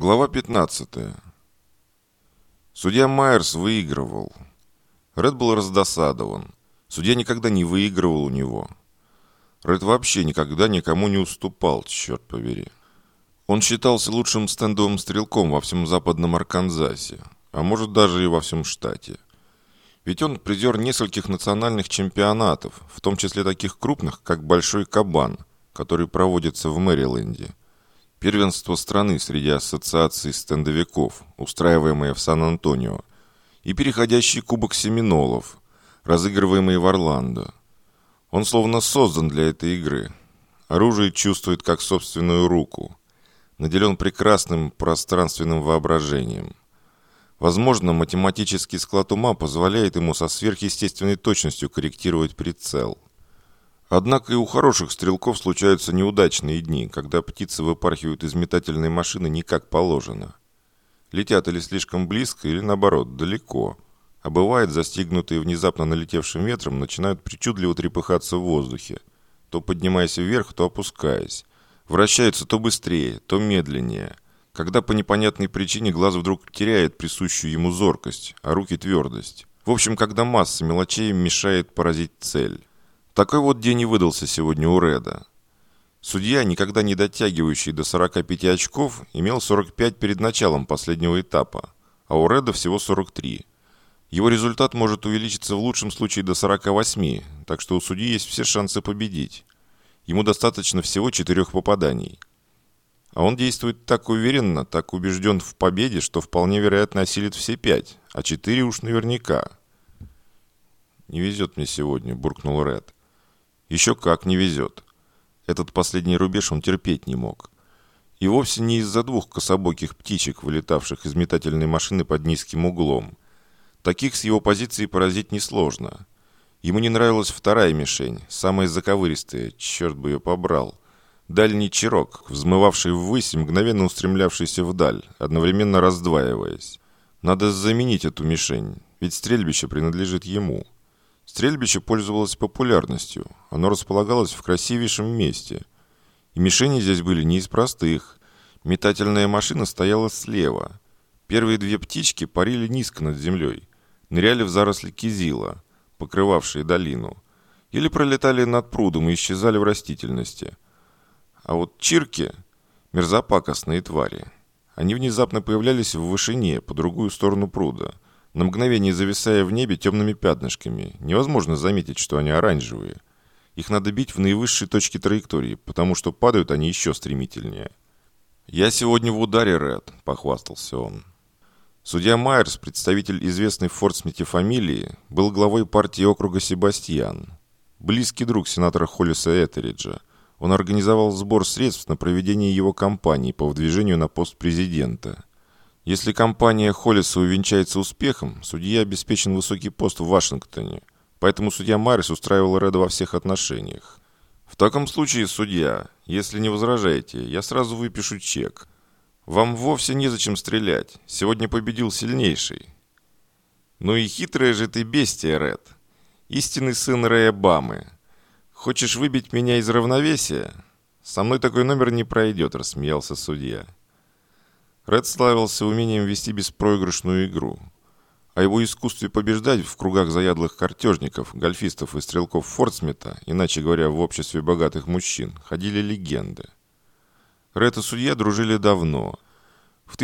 Глава 15. Судья Майерс выигрывал. Ред был раздосадован. Судья никогда не выигрывал у него. Ред вообще никогда никому не уступал, черт побери. Он считался лучшим стендовым стрелком во всем западном Арканзасе, а может даже и во всем штате. Ведь он призер нескольких национальных чемпионатов, в том числе таких крупных, как «Большой кабан», который проводится в Мэриленде. Первенство страны среди ассоциаций стендовиков, устраиваемое в Сан-Антонио, и переходящий кубок семинолов, разыгрываемый в Орландо. Он словно создан для этой игры. Оружие чувствует как собственную руку. Наделен прекрасным пространственным воображением. Возможно, математический склад ума позволяет ему со сверхъестественной точностью корректировать прицел. Однако и у хороших стрелков случаются неудачные дни, когда птицы выпархивают из метательной машины не как положено. Летят или слишком близко, или наоборот, далеко. А бывает, застигнутые внезапно налетевшим ветром, начинают причудливо трепыхаться в воздухе, то поднимаясь вверх, то опускаясь. Вращаются то быстрее, то медленнее. Когда по непонятной причине глаз вдруг теряет присущую ему зоркость, а руки твердость. В общем, когда масса мелочей мешает поразить цель. Такой вот день и выдался сегодня у Реда. Судья, никогда не дотягивающий до 45 очков, имел 45 перед началом последнего этапа, а у Реда всего 43. Его результат может увеличиться в лучшем случае до 48, так что у судьи есть все шансы победить. Ему достаточно всего 4 попаданий. А он действует так уверенно, так убежден в победе, что вполне вероятно осилит все 5, а 4 уж наверняка. «Не везет мне сегодня», — буркнул Ред. Еще как не везет. Этот последний рубеж он терпеть не мог. И вовсе не из-за 2 кособоких птичек, вылетавших из метательной машины под низким углом. Таких с его позиции поразить несложно. Ему не нравилась вторая мишень, самая заковыристая, черт бы ее побрал. Дальний чирок, взмывавший ввысь и мгновенно устремлявшийся вдаль, одновременно раздваиваясь. Надо заменить эту мишень, ведь стрельбище принадлежит ему. Стрельбище пользовалось популярностью, оно располагалось в красивейшем месте. И мишени здесь были не из простых. Метательная машина стояла слева. Первые 2 птички парили низко над землей, ныряли в заросли кизила, покрывавшие долину, или пролетали над прудом и исчезали в растительности. А вот чирки – мерзопакостные твари. Они внезапно появлялись в вышине, по другую сторону пруда, на мгновение зависая в небе темными пятнышками. Невозможно заметить, что они оранжевые. Их надо бить в наивысшей точке траектории, потому что падают они еще стремительнее. «Я сегодня в ударе, Ред», – похвастался он. Судья Майерс, представитель известной в Форт-Смите фамилии, был главой партии округа Себастьян. Близкий друг сенатора Холлиса Этериджа. Он организовал сбор средств на проведение его кампании по выдвижению на пост президента. Если кампания Холлиса увенчается успехом, судье обеспечен высокий пост в Вашингтоне, поэтому судья Майерс устраивал Реда во всех отношениях. В таком случае, судья, если не возражаете, я сразу выпишу чек. Вам вовсе незачем стрелять, сегодня победил сильнейший. Ну и хитрая же ты бестия, Ред. Истинный сын Реобамы. Хочешь выбить меня из равновесия? Со мной такой номер не пройдет, рассмеялся судья. Ред славился умением вести беспроигрышную игру. О его искусстве побеждать в кругах заядлых картежников, гольфистов и стрелков Форт-Смита, иначе говоря, в обществе богатых мужчин, ходили легенды. Ред и судья дружили давно. В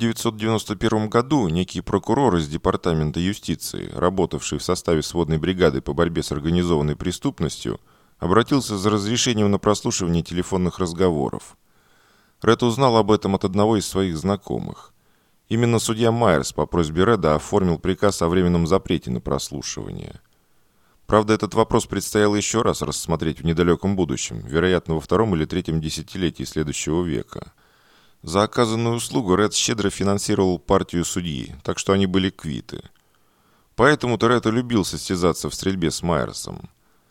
1991 году некий прокурор из Департамента юстиции, работавший в составе сводной бригады по борьбе с организованной преступностью, обратился за разрешением на прослушивание телефонных разговоров. Ред узнал об этом от одного из своих знакомых. Именно судья Майерс по просьбе Реда оформил приказ о временном запрете на прослушивание. Правда, этот вопрос предстояло еще раз рассмотреть в недалеком будущем, вероятно, во 2 или 3 десятилетии следующего века. За оказанную услугу Ред щедро финансировал партию судьи, так что они были квиты. Поэтому-то Ред и любил состязаться в стрельбе с Майерсом.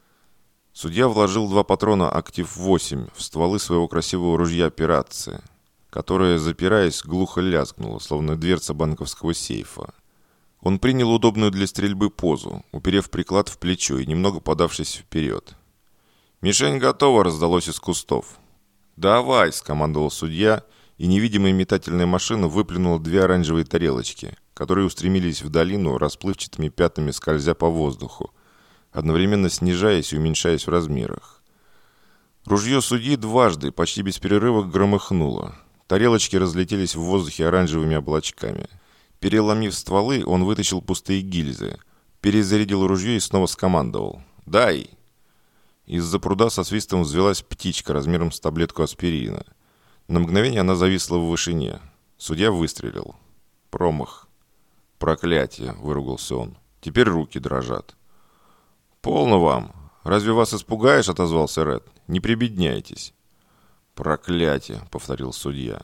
Судья вложил 2 патрона «Актив-8» в стволы своего красивого ружья «Пиратцы», которое, запираясь, глухо лязгнуло, словно дверца банковского сейфа. Он принял удобную для стрельбы позу, уперев приклад в плечо и немного подавшись вперед. «Мишень готова», — раздалось из кустов. «Давай», — скомандовал судья, и невидимая метательная машина выплюнула две оранжевые тарелочки, которые устремились в долину расплывчатыми пятнами, скользя по воздуху, одновременно снижаясь и уменьшаясь в размерах. Ружье судьи дважды, почти без перерыва, громыхнуло. Тарелочки разлетелись в воздухе оранжевыми облачками. Переломив стволы, он вытащил пустые гильзы, перезарядил ружье и снова скомандовал: «Дай!». Из-за пруда со свистом взвелась птичка размером с таблетку аспирина. На мгновение она зависла в вышине. Судья выстрелил. Промах. «Проклятие!» – выругался он. «Теперь руки дрожат». «Полно вам! Разве вас испугаешь?» – отозвался Ред. «Не прибедняйтесь». «Проклятие!» – повторил судья.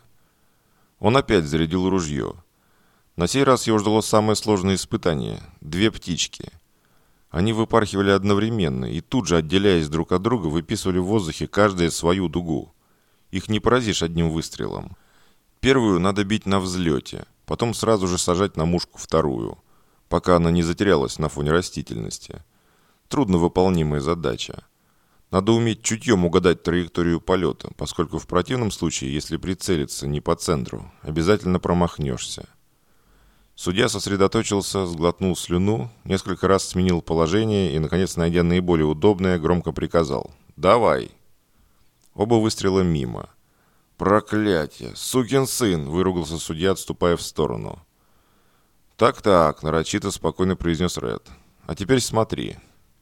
Он опять зарядил ружье. На сей раз его ждало самое сложное испытание – две птички. Они выпархивали одновременно и тут же, отделяясь друг от друга, выписывали в воздухе каждая свою дугу. Их не поразишь одним выстрелом. Первую надо бить на взлете, потом сразу же сажать на мушку вторую, пока она не затерялась на фоне растительности. Трудновыполнимая задача. Надо уметь чутьем угадать траекторию полета, поскольку в противном случае, если прицелиться не по центру, обязательно промахнешься. Судья сосредоточился, сглотнул слюну, несколько раз сменил положение и, наконец, найдя наиболее удобное, громко приказал: «Давай!». Оба выстрела мимо. «Проклятие! Сукин сын!» – выругался судья, отступая в сторону. «Так-так», – нарочито спокойно произнес Ред. «А теперь смотри».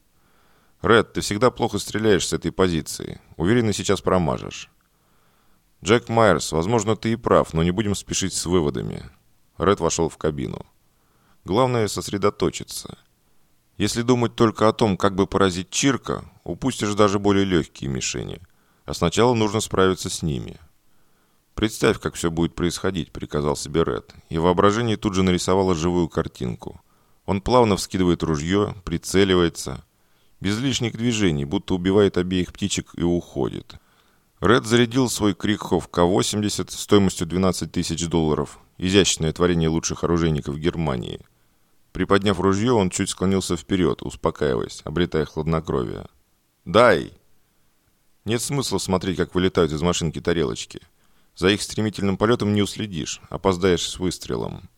«Ред, ты всегда плохо стреляешь с этой позиции. Уверен, и сейчас промажешь». «Джек Майерс, возможно, ты и прав, но не будем спешить с выводами». Ред вошел в кабину. «Главное – сосредоточиться. Если думать только о том, как бы поразить Чирка, упустишь даже более легкие мишени. А сначала нужно справиться с ними». «Представь, как все будет происходить», – приказал себе Ред, и воображение тут же нарисовало живую картинку. Он плавно вскидывает ружье, прицеливается, без лишних движений, будто убивает обеих птичек и уходит. Ред зарядил свой Крикхоф К-80 стоимостью $12 тысяч, изящное творение лучших оружейников Германии. Приподняв ружье, он чуть склонился вперед, успокаиваясь, обретая хладнокровие. «Дай!». Нет смысла смотреть, как вылетают из машинки тарелочки. За их стремительным полетом не уследишь, опоздаешь с выстрелом.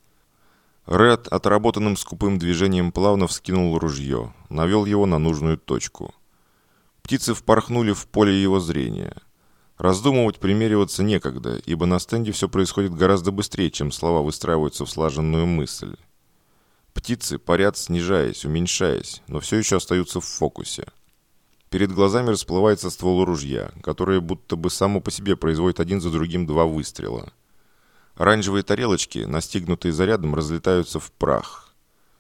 Ред отработанным скупым движением плавно вскинул ружье, навел его на нужную точку. Птицы впорхнули в поле его зрения. Раздумывать, примериваться некогда, ибо на стенде все происходит гораздо быстрее, чем слова выстраиваются в слаженную мысль. Птицы парят, снижаясь, уменьшаясь, но все еще остаются в фокусе. Перед глазами расплывается ствол ружья, которое будто бы само по себе производит один за другим два выстрела. Оранжевые тарелочки, настигнутые зарядом, разлетаются в прах.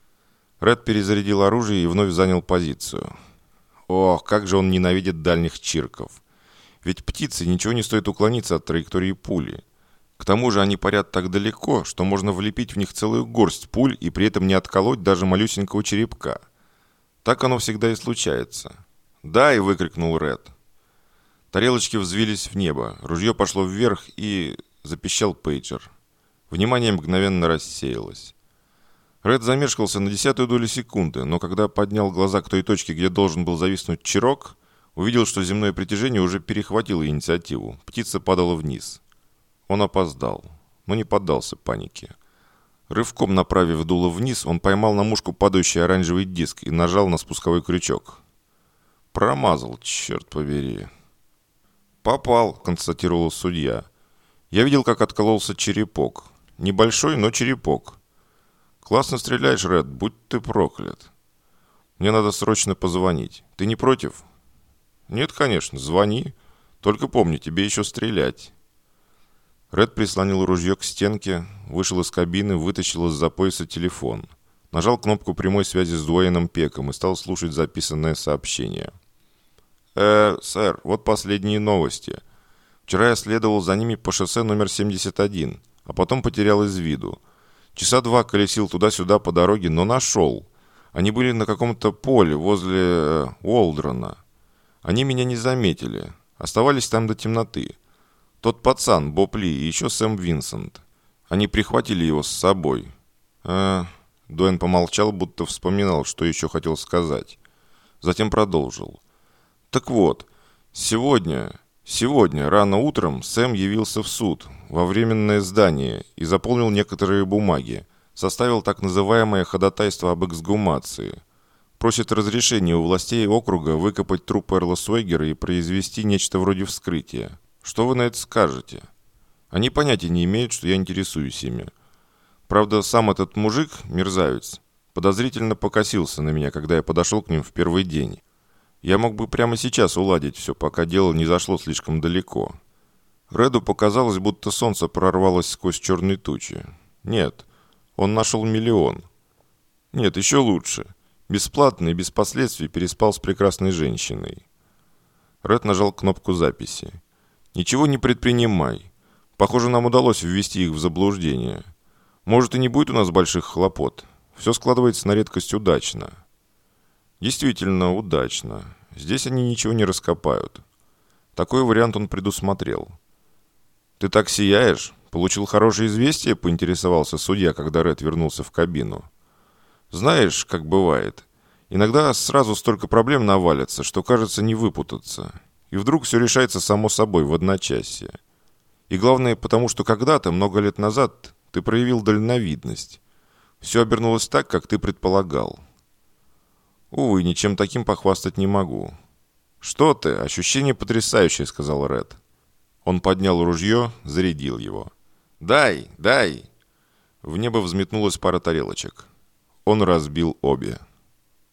Ред перезарядил оружие и вновь занял позицию. Ох, как же он ненавидит дальних чирков. Ведь птице ничего не стоит уклониться от траектории пули. К тому же они парят так далеко, что можно влепить в них целую горсть пуль и при этом не отколоть даже малюсенького черепка. Так оно всегда и случается. «Дай!» – выкрикнул Ред. Тарелочки взвились в небо, ружье пошло вверх и запищал пейджер. Внимание мгновенно рассеялось. Ред замешкался на 10-ую долю секунды, но когда поднял глаза к той точке, где должен был зависнуть чирок, увидел, что земное притяжение уже перехватило инициативу. Птица падала вниз. Он опоздал, но не поддался панике. Рывком направив дуло вниз, он поймал на мушку падающий оранжевый диск и нажал на спусковой крючок. Промазал, черт побери. «Попал», — констатировал судья. «Я видел, как откололся черепок. Небольшой, но черепок. Классно стреляешь, Ред, будь ты проклят. Мне надо срочно позвонить. Ты не против?» «Нет, конечно, звони. Только помни, тебе еще стрелять». Ред прислонил ружье к стенке, вышел из кабины, вытащил из-за пояса телефон. Нажал кнопку прямой связи с Дуэйном Пеком и стал слушать записанное сообщение. Сэр, вот последние новости. Вчера я следовал за ними по шоссе номер 71, а потом потерял из виду. Часа два колесил туда-сюда по дороге, но нашел. Они были на каком-то поле возле Уолдрона. Они меня не заметили. Оставались там до темноты. Тот пацан, Боб Ли и еще Сэм Винсент. Они прихватили его с собой. Дуэйн помолчал, будто вспоминал, что еще хотел сказать. Затем продолжил. Так вот, сегодня Сегодня, рано утром, Сэм явился в суд, во временное здание, и заполнил некоторые бумаги, составил так называемое ходатайство об эксгумации. Просит разрешения у властей округа выкопать труп Эрла Сойгера и произвести нечто вроде вскрытия. Что вы на это скажете? Они понятия не имеют, что я интересуюсь ими. Правда, сам этот мужик, мерзавец, подозрительно покосился на меня, когда я подошел к ним в первый день. Я мог бы прямо сейчас уладить все, пока дело не зашло слишком далеко. Реду показалось, будто солнце прорвалось сквозь черные тучи. Нет, он нашел миллион. Нет, еще лучше. Бесплатно и без последствий переспал с прекрасной женщиной. Ред нажал кнопку записи. «Ничего не предпринимай. Похоже, нам удалось ввести их в заблуждение. Может, и не будет у нас больших хлопот. Все складывается на редкость удачно». Действительно, удачно. Здесь они ничего не раскопают. Такой вариант он предусмотрел. «Ты так сияешь? Получил хорошее известие?» – поинтересовался судья, когда Ред вернулся в кабину. «Знаешь, как бывает. Иногда сразу столько проблем навалится, что, кажется, не выпутаться. И вдруг все решается само собой в одночасье. И главное, потому что когда-то, много лет назад, ты проявил дальновидность. Все обернулось так, как ты предполагал». «Увы, ничем таким похвастать не могу». «Что ты? Ощущение потрясающее», — сказал Ред. Он поднял ружье, зарядил его. «Дай, дай!» В небо взметнулась пара тарелочек. Он разбил обе.